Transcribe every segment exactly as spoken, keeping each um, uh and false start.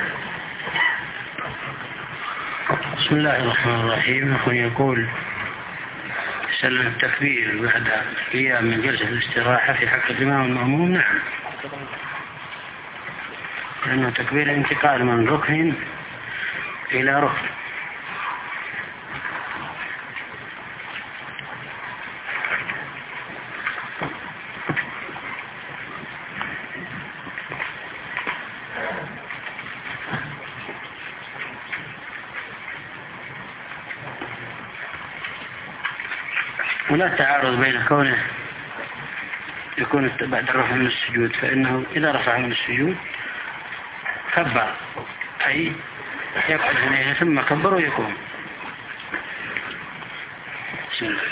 بسم الله الرحمن الرحيم. يقول سلم التكبير بعد قيام من جلسة الاستراحة في حق الإمام المأموم. نعم، لأنه تكبير الانتقال من ركن إلى ركن. ولا تعارض بين كونه يكون بعد الرفع من السجود، فإنه إذا رفع من السجود كبر، أي يقعد هنا ثم كبر ويقوم. بسم الله.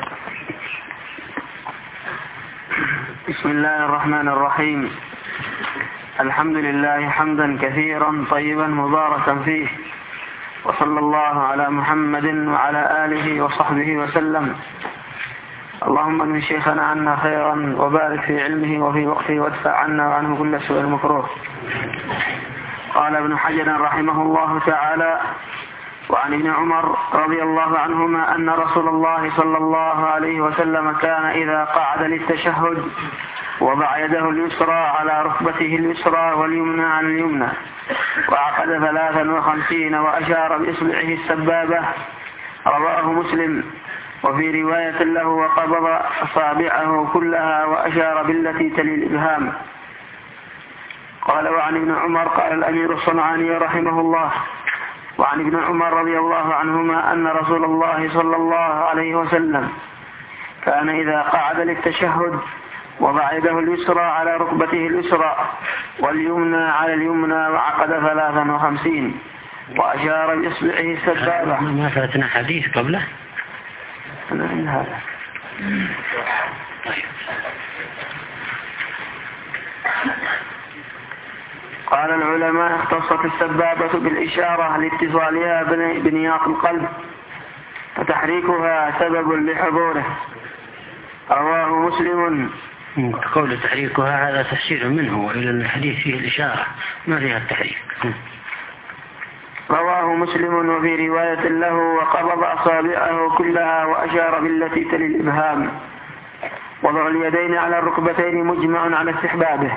بسم الله الرحمن الرحيم. الحمد لله حمدا كثيرا طيبا مباركا فيه، وصلى الله على محمد وعلى آله وصحبه وسلم. اللهم ان شيخنا عنا خيرا وبارك في علمه وفي وقته وادفع عنا وعنه كل سوء المكروه. قال ابن حجر رحمه الله تعالى: وعن ابن عمر رضي الله عنهما أن رسول الله صلى الله عليه وسلم كان إذا قعد للتشهد وضع يده اليسرى على ركبته اليسرى واليمنى على اليمنى، وعقد ثلاثا وخمسين وأشار بإصبعه السبابة. رواه مسلم. وفي رواية له: وقبض أصابعه كلها وأشار بالتي تلي الإبهام. قال: وعن ابن عمر قال الأمير الصنعاني رحمه الله: وعن ابن عمر رضي الله عنهما أن رسول الله صلى الله عليه وسلم كان إذا قعد للتشهد وضع يده اليسرى على ركبته اليسرى واليمنى على اليمنى، وعقد ثلاثا وخمسين وأشار بإصبعه السبابة. ما فاتنا حديث قبله؟ هذا. طيب. قال العلماء: اختصت السبابة بالإشارة لاتصالها بنياط القلب، فتحريكها سبب لحضوره. رواه مسلم. قول تحريكها هذا تفسير منه، وإلى الحديث فيه الإشارة ما فيها التحريك. رواه مسلم. وفي رواية له: وقبض أصابعه كلها وأشار بالتي تلي الإبهام. وضع اليدين على الركبتين مجمع على استحبابه.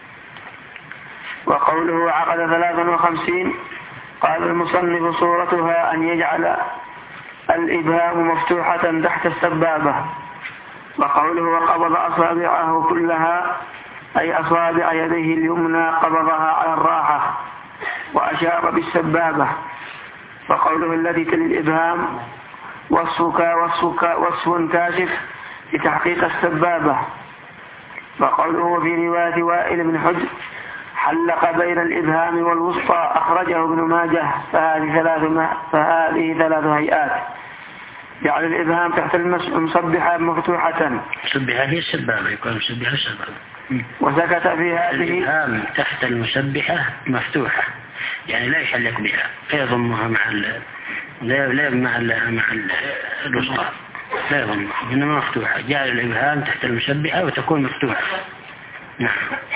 وقوله عقد ثلاثا وخمسين، قال المصنف: صورتها أن يجعل الإبهام مفتوحة تحت السبابة. وقوله وقبض أصابعه كلها أي أصابع يديه اليمنى قبضها على الراحة وأشار بالسبابة. وقوله التي تلي الإبهام وصفك وصفك وصف كاشف لتحقيق السبابة. وقوله في رواية وائل بن حجر: حلق بين الإبهام والوسطى، أخرجه ابن ماجه. فهذه ثلاث فهذه ثلاث هيئات: جعل الإبهام تحت المسبحة مفتوحة، مسبحة هي السبابة، يكون مسبحة السبابة. وسكت في هذه. الإبهام تحت المسبحة مفتوحة، يعني لا يحلق بها، لا يضمها مع ال لا لا مع ال مع الوسطى، لا يضمها، إنما مفتوحة. جعل الإبهام تحت المسبحة وتكون مفتوحة. نعم.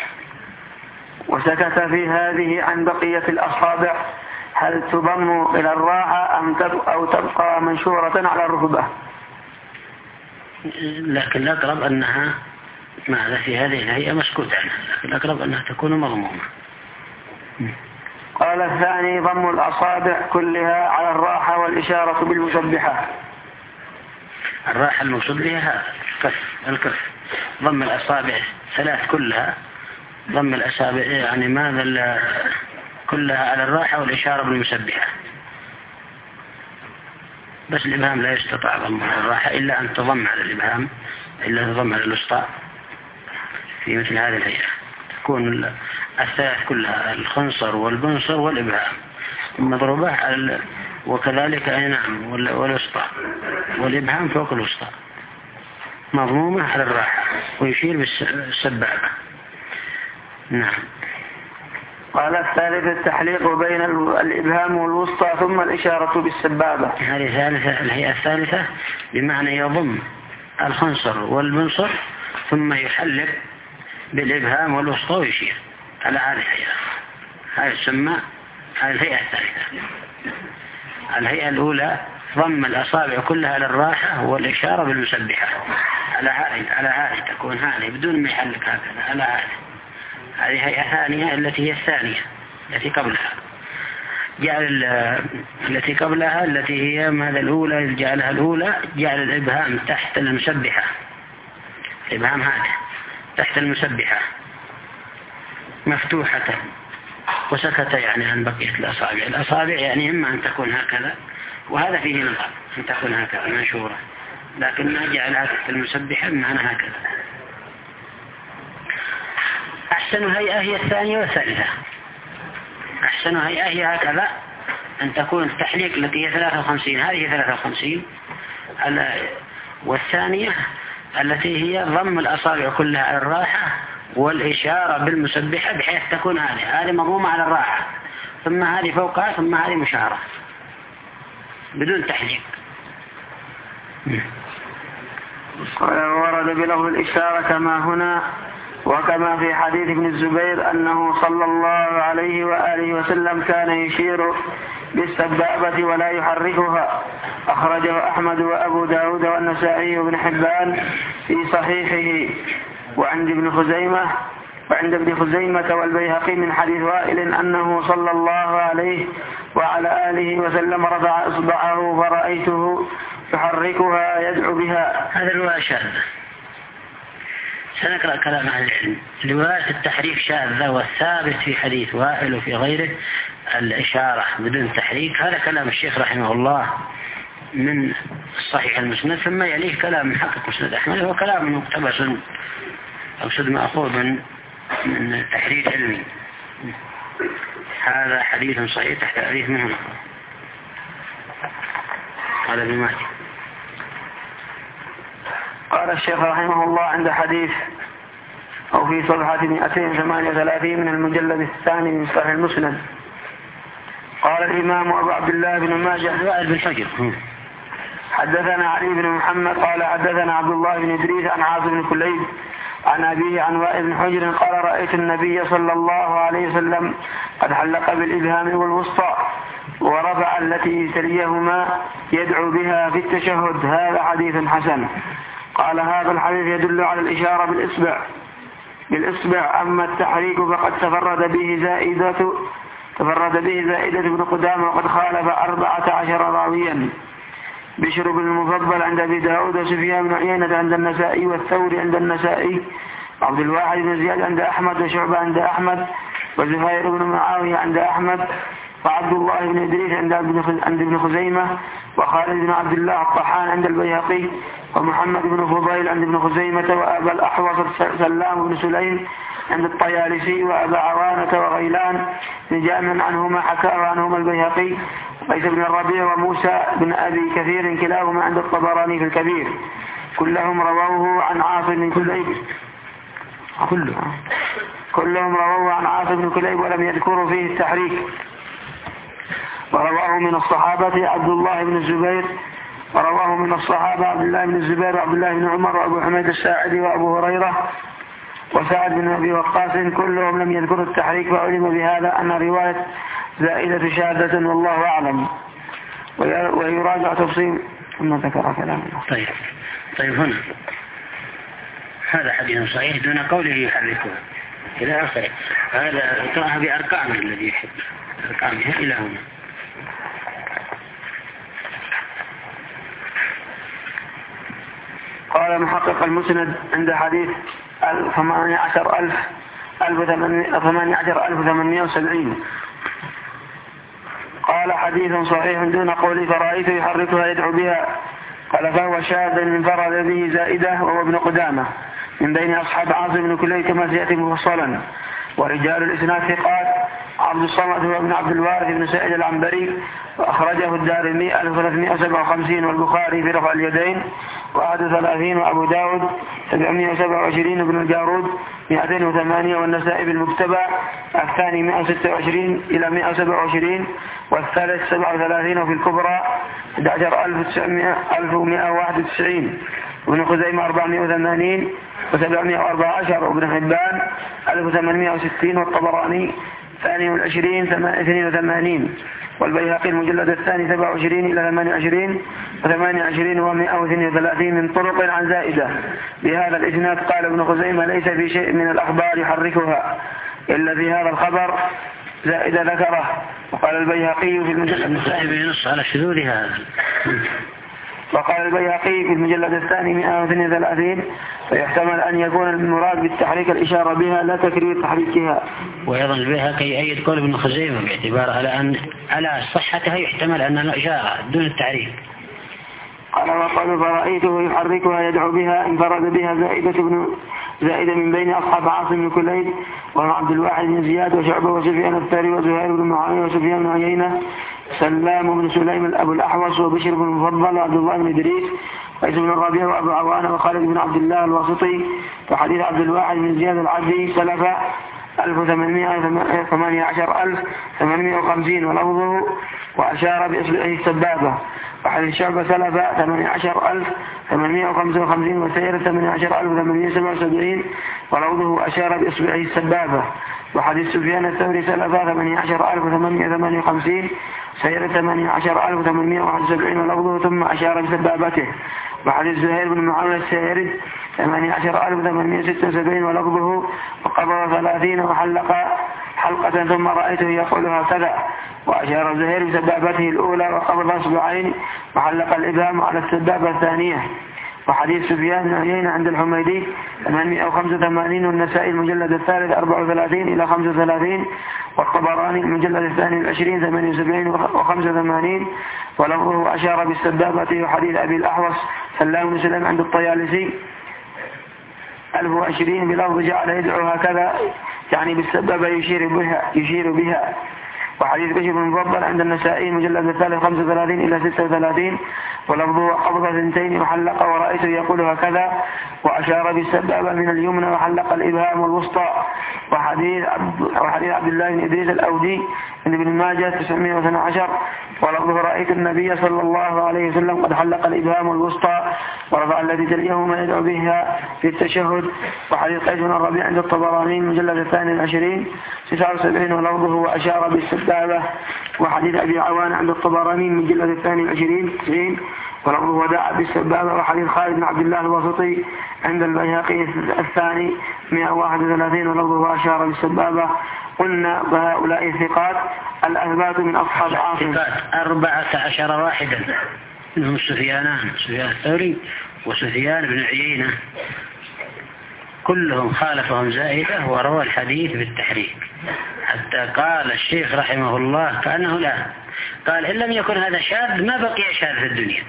وسكت في هذه عن بقية الأصابع، هل تضم إلى الراحة أم أو تبقى منشورة على الركبة؟ لكن الأقرب أنها ماذا في هذه الهيئة مسكوت عنها، لكن الأقرب أنها تكون مضمومة. قال الثاني: ضم الأصابع كلها على الراحة والإشارة بالمسبحة. الراحة المقصود بها هذا الكف، الكف ضم الأصابع ثلاث كلها، ضم الأصابع يعني ماذا كلها على الراحة والإشارة بالمسبحة. بس الإبهام لا يستطاع ضم على الراحة إلا أن تضم على الإبهام، إلا تضم على الوسطى. في مثل هذه الهيئة تكون الثلاث كلها، الخنصر والبنصر والإبهام، مضروبة على، وكذلك أي نعم والوسطى، والإبهام فوق الوسطى مضمومة على الراحة، ويشير بالسبابة. نعم. قال الثالث: التحليق بين الإبهام والوسطى ثم الإشارة بالسبابة. هذه ثالثة، الهيئة الثالثة بمعنى يضم الخنصر والبنصر ثم يحلق بالإبهام والوسطى ويشير على هذه الهيئة. هذه تسمى الهيئة الثالثة. الهيئة الأولى ضم الأصابع كلها للراحة والإشارة بالمسبحة على هذه على هذه تكون هذه بدون ما يحلق هكذا على هذه. هذه هيئة ثانية التي هي الثانية التي قبلها. جعل التي قبلها التي هي ماذا الأولى جعلها الأولى جعل الإبهام تحت المسبحة. الإبهام هذا تحت المسبحة مفتوحة وسكت يعني عن بقية الأصابع. الأصابع يعني إما أن تكون هكذا وهذا فيه نظر أن تكون هكذا منشورة لكن ما جعلها تحت المسبحة بمعنى هكذا. أحسن هيئة هي الثانية والثالثة. أحسن هيئة هي هكذا أن تكون التحليق التي هي ثلاثة وخمسين هذه ثلاثة وخمسين والثانية التي هي ضم الأصابع كلها على الراحة والإشارة بالمسبحة بحيث تكون هذه هذه مضمومة على الراحة ثم هذه فوقها ثم هذه مشارة بدون تحليق. ورد بلفظ الإشارة كما هنا وكما في حديث ابن الزبير أنه صلى الله عليه وآله وسلم كان يشير بالسبابة ولا يحركها. أخرجه أحمد وأبو داود والنسائي وابن حبان في صحيحه. وعند ابن خزيمة وعند ابن خزيمة والبيهقي من حديث وائل أنه صلى الله عليه وعلى آله وسلم رفع إصبعه فرأيته يحركها يدعو بها. هذا الرواية شاذة. سنقرأ كلام أهل العلم. رواية التحريك شاذة والثابت في حديث وائل وفي غيره الإشارة بدون تحريك. هذا كلام الشيخ رحمه الله من الصحيح المسند ثم يليه كلام محقق مسند أحمد هو كلام مقتبس أقصد مأخوذ من تحرير علمي. هذا حديث صحيح تحت حديث منه قال ابن ماجه. قال الشيخ رحمه الله عند حديث أو في صفحة مئتين وثمانية وثلاثين من المجلد الثاني من صحيح المسند قال الإمام أبو عبد الله بن ماجه وائل بن حجر حدثنا علي بن محمد قال حدثنا عبد الله بن إدريس عن عاصم بن كليب عن أبيه عن وائل بن حجر قال رأيت النبي صلى الله عليه وسلم قد حلق بالإبهام والوسطى ورفع التي تليهما يدعو بها في التشهد. هذا حديث حسن. قال هذا الحديث يدل على الإشارة بالإصبع بالإصبع أما التحريك فقد تفرد به زائدة تفرد به زائدة بن قدامة وقد خالف أربعة عشر راويا. بشر بن المفضل عند أبي داود وسفيان بن عيينة عند النسائي والثوري عند النسائي عبد الواحد بن زياد عند أحمد وشعبة عند أحمد وزهير بن معاوية عند أحمد وعبد الله بن إدريس عند ابن خزيمة وخالد بن عبد الله الطحان عند البيهقي ومحمد بن فضيل عند ابن خزيمة وأبا الأحوص سلام بن سليم عند الطيالسي وأبا عوانة وغيلان جامعا عنهما حكاه عنهما البيهقي قيس بن الربيع وموسى بن أبي كثير كلاهما عند الطبراني في الكبير كلهم رووه عن عاصم بن كليب كلهم كلهم رووه عن عاصم بن كليب ولم يذكروا فيه التحريك. ورواه من الصحابة عبد الله بن الزبير ورواه من الصحابة عبد الله بن الزبير وعبد الله بن عمر وأبو حميد الساعدي وأبو هريرة وسعد بن أبي وقاص كلهم لم يذكروا التحريك وعلم بهذا أن رواية زائدة شاذة والله أعلم. ويراجع تفصيل ثم ذكر كلامه. طيب طيب هنا هذا حديث صحيح دون قوله يحركها إلى آخره. هذا اقرأها بأرقامه الذي يحب أرقامها إلى هنا. قال محقق المسند عند حديث ثمانية عشر ألف ثمانية عشر ألف وثمانمائة وسبعين قال حديث صحيح دون قول فرأيت يحركها يدعو بها. قال فهو شاذ انفرد به زائدة وهو ابن قدامة من بين أصحاب عاصم بن كليب كما سيأتي مفصلا. ورجال الإسناد ثقات عبد الصمد هو ابن عبد الوارث بن سعيد العنبري وأخرجه الدارمي ألف وثلاثمائة وسبعة وخمسين والبخاري في رفع اليدين وأحد وثلاثين وأبو داود سبعمائة وسبعة وعشرين ابن الجارود مئتين وثمانية والنسائي بالمكتبى الثاني مئة وستة وعشرين إلى مئة وسبعة وعشرين والثالث سبعة وثلاثين وفي الكبرى أحد عشر ألف ومئة وواحد وتسعين وابن خزيمة أربعمائة وثمانين وسبعمائة وأربعة عشر وابن حبان ألف وثمانمائة وستين والطبراني الثاني والعشرين اثنين وثمانين، والبيهقي المجلد الثاني سبع وعشرين إلى ثمانية وعشرين وثمانية وعشرين ومائة واثنين وثلاثين من طرق عن زائدة بهذا الإسناد. قال ابن خزيمة ليس في شيء من الأخبار يحركها إلا في هذا الخبر زائدة ذكره. وقال البيهقي في المجلد الثاني ينص على شذوذ هذا. وقال البيهقي في المجلد الثاني مائة واثنين وثلاثين فيحتمل أن يكون المراد بالتحريك الإشارة بها لا تكرير تحريكها. وأيضا البيهقي يؤيد قول ابن خزيمة باعتبار على أن على صحتها يحتمل أنها إشارة دون التحريك. قال وقال فرأيته يحركها يدعو بها انفرد بها زائدة بن زائدة من بين أصحاب عاصم بن كليب وعبد الواحد بن زياد وشعبة وسفيان الثوري وزهير بن معاوية وسفيان بن عيينة سلام بن سليم أبو الأحوص وبشر بن المفضل وعبد الله بن إدريس وقيس بن الربيع وأبو عوانة وخالد بن عبد الله الواسطي وحديث عبد الواحد بن زياد العبدي سلف ألف وثمانمائة وثمانية عشر ألف وثمانمائة وخمسين ولفظه وأشار بإصبعه السبابة. وحديث شعبة سلف ثمانية عشر ألف وثمانمائة وخمسة وخمسين وسير ثمانية عشر ألف وثمانمائة وسبعة وسبعين ولفظه أشار بإصبعه السبابة. وحديث سفيان الثوري سلف ثمانية عشر ألف وثمانمائة وثمانية وخمسين سير ثمانية عشر ألف وثمانمائة وواحد وسبعين ولفظه ثم أشار بسبابته. وحديث زهير بن معاوية السيرد ثمانية عشر ألف وثمانمائة وستة وسبعين ولفظه وقبض ثلاثين وحلق حلقة ثم رأيته يقول هكذا وأشار زهير بسبابته الأولى وقبض أصبعين وحلق الإبهام على السبابة الثانية. وحديث سفيان بن عيينة عند الحميدي ثمانمائة وخمسة وثمانين والنسائي المجلد الثالث أربعة وثلاثين إلى خمسة وثلاثين والطبراني المجلد الثاني والعشرين ثمانية وسبعين وخمسة وثمانين ولفظه أشار بالسبابة. وحديث أبي الأحوص سلام بن سليم عند الطيالسي ألف وعشرين بلفظ جعل يدعو هكذا يعني بالسبابة يشير بها يشير بها. وحديث بشر بن المفضل عند النسائي مجلد الثالث خمسة وثلاثين إلى ستة وثلاثين ولفظه قبض ثنتين وحلق ورأيته يقول هكذا وأشار بالسبابة من اليمنى وحلق الإبهام والوسطى. وحديث عبد, وحديث عبد الله بن إدريس الأودي عند ابن ماجه تسعمائة واثني عشر ولفظه رأيت النبي صلى الله عليه وسلم قد حلق الإبهام والوسطى ورفع الذي تليه ما يدعو بها في التشهد. وحديث قيس بن الربيع عند الطبراني المجلد الثاني العشرين تسعة وسبعين ولفظه وأشار بالسبابة. وحديث أبي عوان عند الطبراني المجلد الثاني العشرين تسعين ولفظه وداع بالسبابة. وحديث خالد بن عبد الله الواسطي عند البيهقي الثاني مائة وواحد وثلاثين ولفظه وأشار بالسبابة. قلنا وهؤلاء الثقات الأثبات من أصحاب عاصم أربعة عشر واحدا منهم سفيانان سفيان الثوري وسفيان بن عيينة كلهم خالفهم زائدة وروى الحديث بالتحريك حتى قال الشيخ رحمه الله كأنه لا قال إن لم يكن هذا شاذ ما بقي شاذ في الدنيا.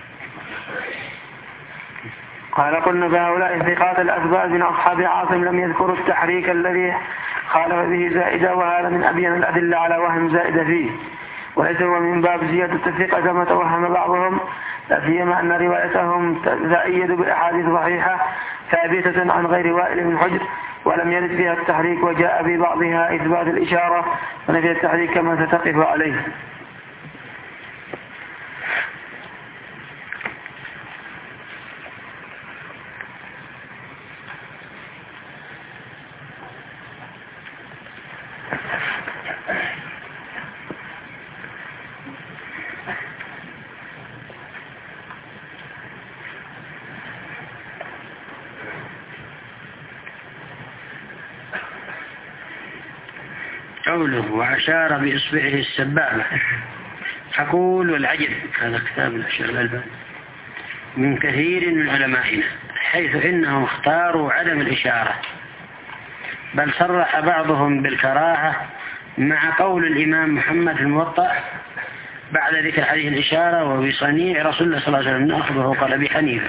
قال قلنا بهؤلاء الثقات الأثبات من أصحاب عاصم لم يذكروا التحريك الذي خالف به زائدة وهذا من أبين الأدلة على وهم زائدة فيه وليس هو من باب زيادة الثقة كما توهم بعضهم لا سيما أن روايتهم تأيد بأحاديث صحيحة ثابتة عن غير وائل بن حجر ولم يرد فيها التحريك وجاء في بعضها إثبات الإشارة ونفي التحريك كما ستقف عليه. قوله وأشار بإصبعه السبابة أقول والعجب هذا كتاب الأشياء الألباني من كثير من علمائنا حيث إنهم اختاروا عدم الإشارة بل صرح بعضهم بالكراهة مع قول الإمام محمد الموطأ بعد ذكر حديث الإشارة وبصنيع رسول الله صلى الله عليه وسلم نأخذه قال أبي حنيفة.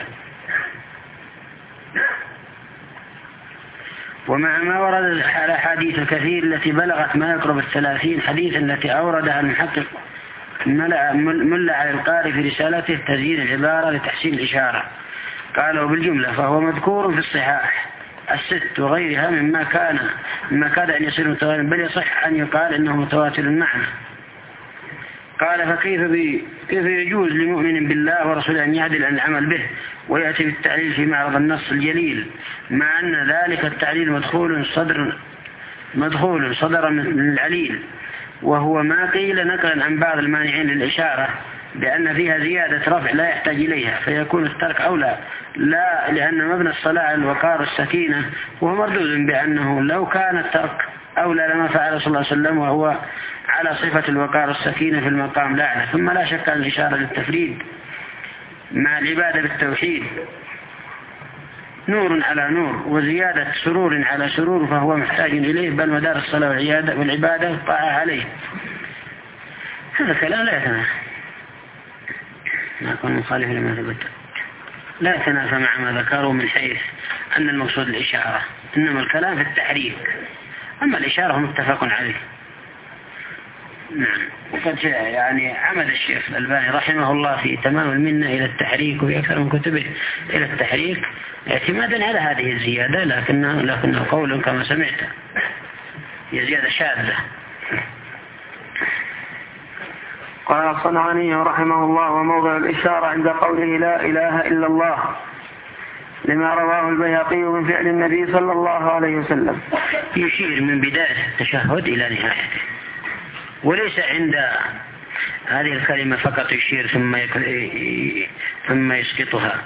ومع ما ورد الحديث الكثير التي بلغت ما يقرب الثلاثين حديثا التي أوردها المحقق ملا على القاري في رسالته تزيين العبارة لتحسين الإشارة قالوا بالجملة فهو مذكور في الصحاح الست وغيرها مما كان مما كاد أن يصير متواتر بل يصح أن يقال إنه متواتر المعنى. قال فكيف كيف يجوز لمؤمن بالله ورسوله أن يعدل عن العمل به ويأتي بالتعليل في معرض النص الجليل مع أن ذلك التعليل مدخول صدر مدخول صدر من العليل، وهو ما قيل نقلا عن بعض المانعين للإشارة بأن فيها زيادة رفع لا يحتاج إليها، فيكون الترك أولى، لا لأن مبنى الصلاة الوقار السكينة، وهو مردود بأنه لو كان الترك أولى لما فعل صلى الله عليه وسلم، وهو على صفة الوقار السكينة في المقام الأعلى. ثم لا شك أن الإشارة للتفريد مع العبادة بالتوحيد نور على نور وزيادة سرور على سرور، فهو محتاج إليه، بل مدار الصلاة والعبادة طاعة عليه. هذا كلام لا يتنافى، ما يكون مخالف لما ثبت، لا يتنافى مع ما ذكروا من حيث أن المقصود الإشارة، إنما الكلام في التحريك، أما الإشارة متفق عليه. نعم. وقد يعني عمد الشيخ الألباني رحمه الله في تمام المنة إلى التحريك، وفي أكثر من كتبه إلى التحريك اعتمادا على هذه الزيادة، لكنه, لكنه قول كما سمعت هي زيادة شاذة. قال الصنعاني رحمه الله: وموضع الإشارة عند قوله لا إله إلا الله لما رواه البيهقي من فعل النبي صلى الله عليه وسلم، يشير من بداية التشهد إلى نهايته، وليس عند هذه الكلمة فقط يشير ثم ثم يسقطها.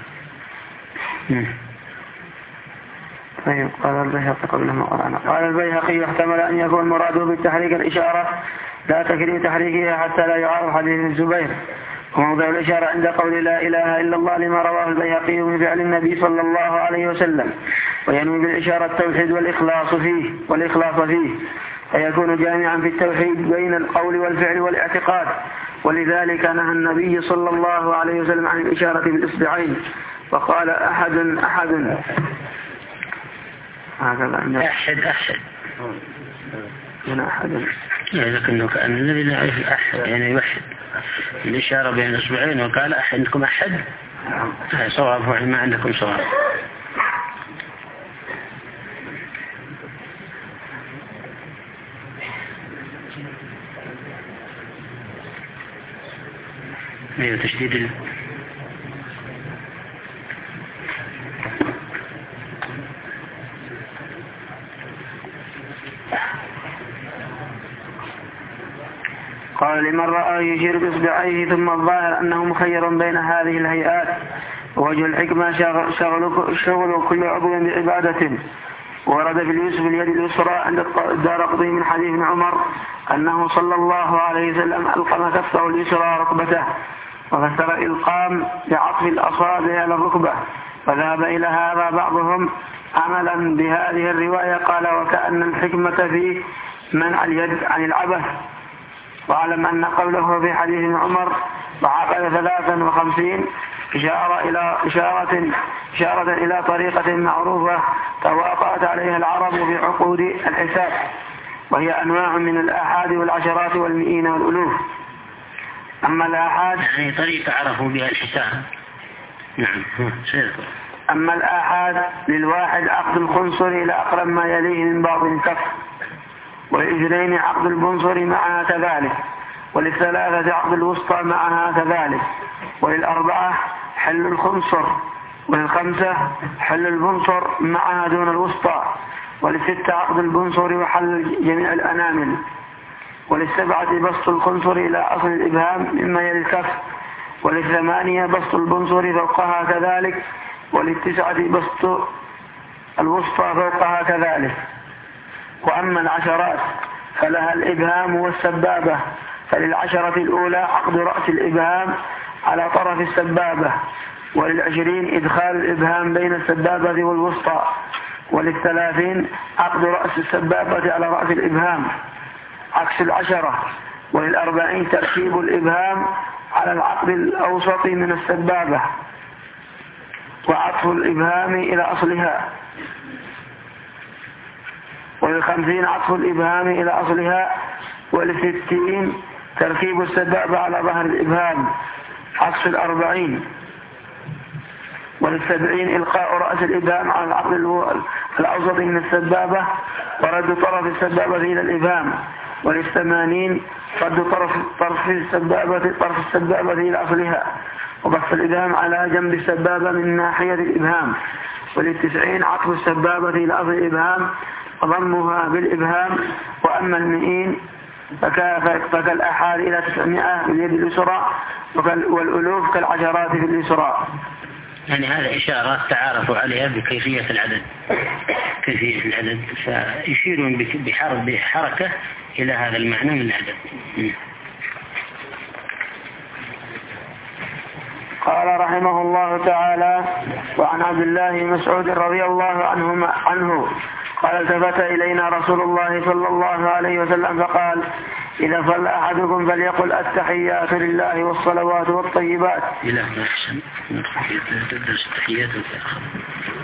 طيب. قال البيهقي قبل ما قرأنا، قال البيهقي: يحتمل أن يكون مراده بالتحريك الإشارة لا تكريم تحريكها حتى لا يعارض حديث الزبير. وموضع الإشارة عند قول لا إله إلا الله لما رواه البيهقي من فعل النبي صلى الله عليه وسلم، وينوي بالإشارة التوحيد والإخلاص فيه والإخلاص فيه فيكون جامعا في التوحيد بين القول والفعل والاعتقاد. ولذلك نهى النبي صلى الله عليه وسلم عن الإشارة بالإصبعين، وقال أحد أحد هكذا أحد أحد من أحد، لكنه كأن الذي لا يعرف أحد يعني يوحد الإشارة بين الأصبعين، وقال أحد عندكم أحد صواب، ما عندكم صواب. أيوة تشديد ال... قال: لمن رأى يشير بإصبعيه ثم الظاهر أنه مخير بين هذه الهيئات، ووجه الحكمة شغل, شغل كل عضو بعبادة. ورد في اليسر باليد اليسرى عند الدارقطني من حديث ابن عمر أنه صلى الله عليه وسلم ألقم كفه اليسرى ركبته، وفسر الإلقام بعطف الأصابع على الركبة، فذهب إلى هذا بعضهم عملا بهذه الرواية. قال: وكأن الحكمة في منع اليد عن العبث. وأعلم أن قوله في حديث ابن عمر وعقد ثلاثا وخمسين إشارة إلى إشارة إشارة إلى طريقة معروفة تواطأت عليها العرب في عقود الحساب، وهي أنواع من الآحاد والعشرات والمئين والألوف. أما الآحاد يعني طريقة عرفوا بها الحساب. نعم. أما الآحاد للواحد عقد الخنصر إلى أقرب ما يليه من بعض الكف، وللاثنين عقد البنصر معها كذلك، وللثلاثة عقد الوسطى معها كذلك، وللأربعة حل الخنصر، وللخمسة حل البنصر معها دون الوسطى، وللستة عقد البنصر وحل جميع الأنامل، وللسبعة بسط الخنصر إلى أصل الإبهام مما يلي الكف، وللثمانية بسط البنصر فوقها كذلك، وللتسعة بسط الوسطى فوقها كذلك. وأما العشرات فلها الإبهام والسبابة، فللعشرة الأولى عقد رأس الإبهام على طرف السبابة، وللعشرين إدخال الإبهام بين السبابة والوسطى، وللثلاثين عقد رأس السبابة على رأس الإبهام عكس العشرة، وللأربعين تركيب الإبهام على العقد الأوسط من السبابة وعطف الإبهام إلى أصلها، وللخمسين عطف الإبهام إلى أصلها، وللستين تركيب السبابة على ظهر الإبهام عكس الأربعين، وللسبعين إلقاء رأس الإبهام على العقد الأوسط من السبابة ورد طرف السبابة إلى الإبهام، وللثمانين رد طرف طرف السبابة طرف السبابة إلى أصلها وبث الإبهام على جنب السبابة من ناحية الإبهام، وللتسعين عطف السبابة إلى أصل الإبهام ضمها بالإبهام، وأما المئين فكالأحاد إلى تسعمائة باليد اليسرى، والألوف كالعشرات باليسرى. يعني هذا إشارات تعارفوا عليها بكيفية العدد، كيفية العدد، فيشيرون بحركة إلى هذا المعنى من العدد. قال رحمه الله تعالى: وعن عبد الله مسعود رضي الله عنه عنه قال: التفت إلينا رسول الله صلى الله عليه وسلم فقال: إذا صلى أحدكم فليقل التحيات لله والصلوات والطيبات. إلى ما أحسن تدرس التحيات والتأخر.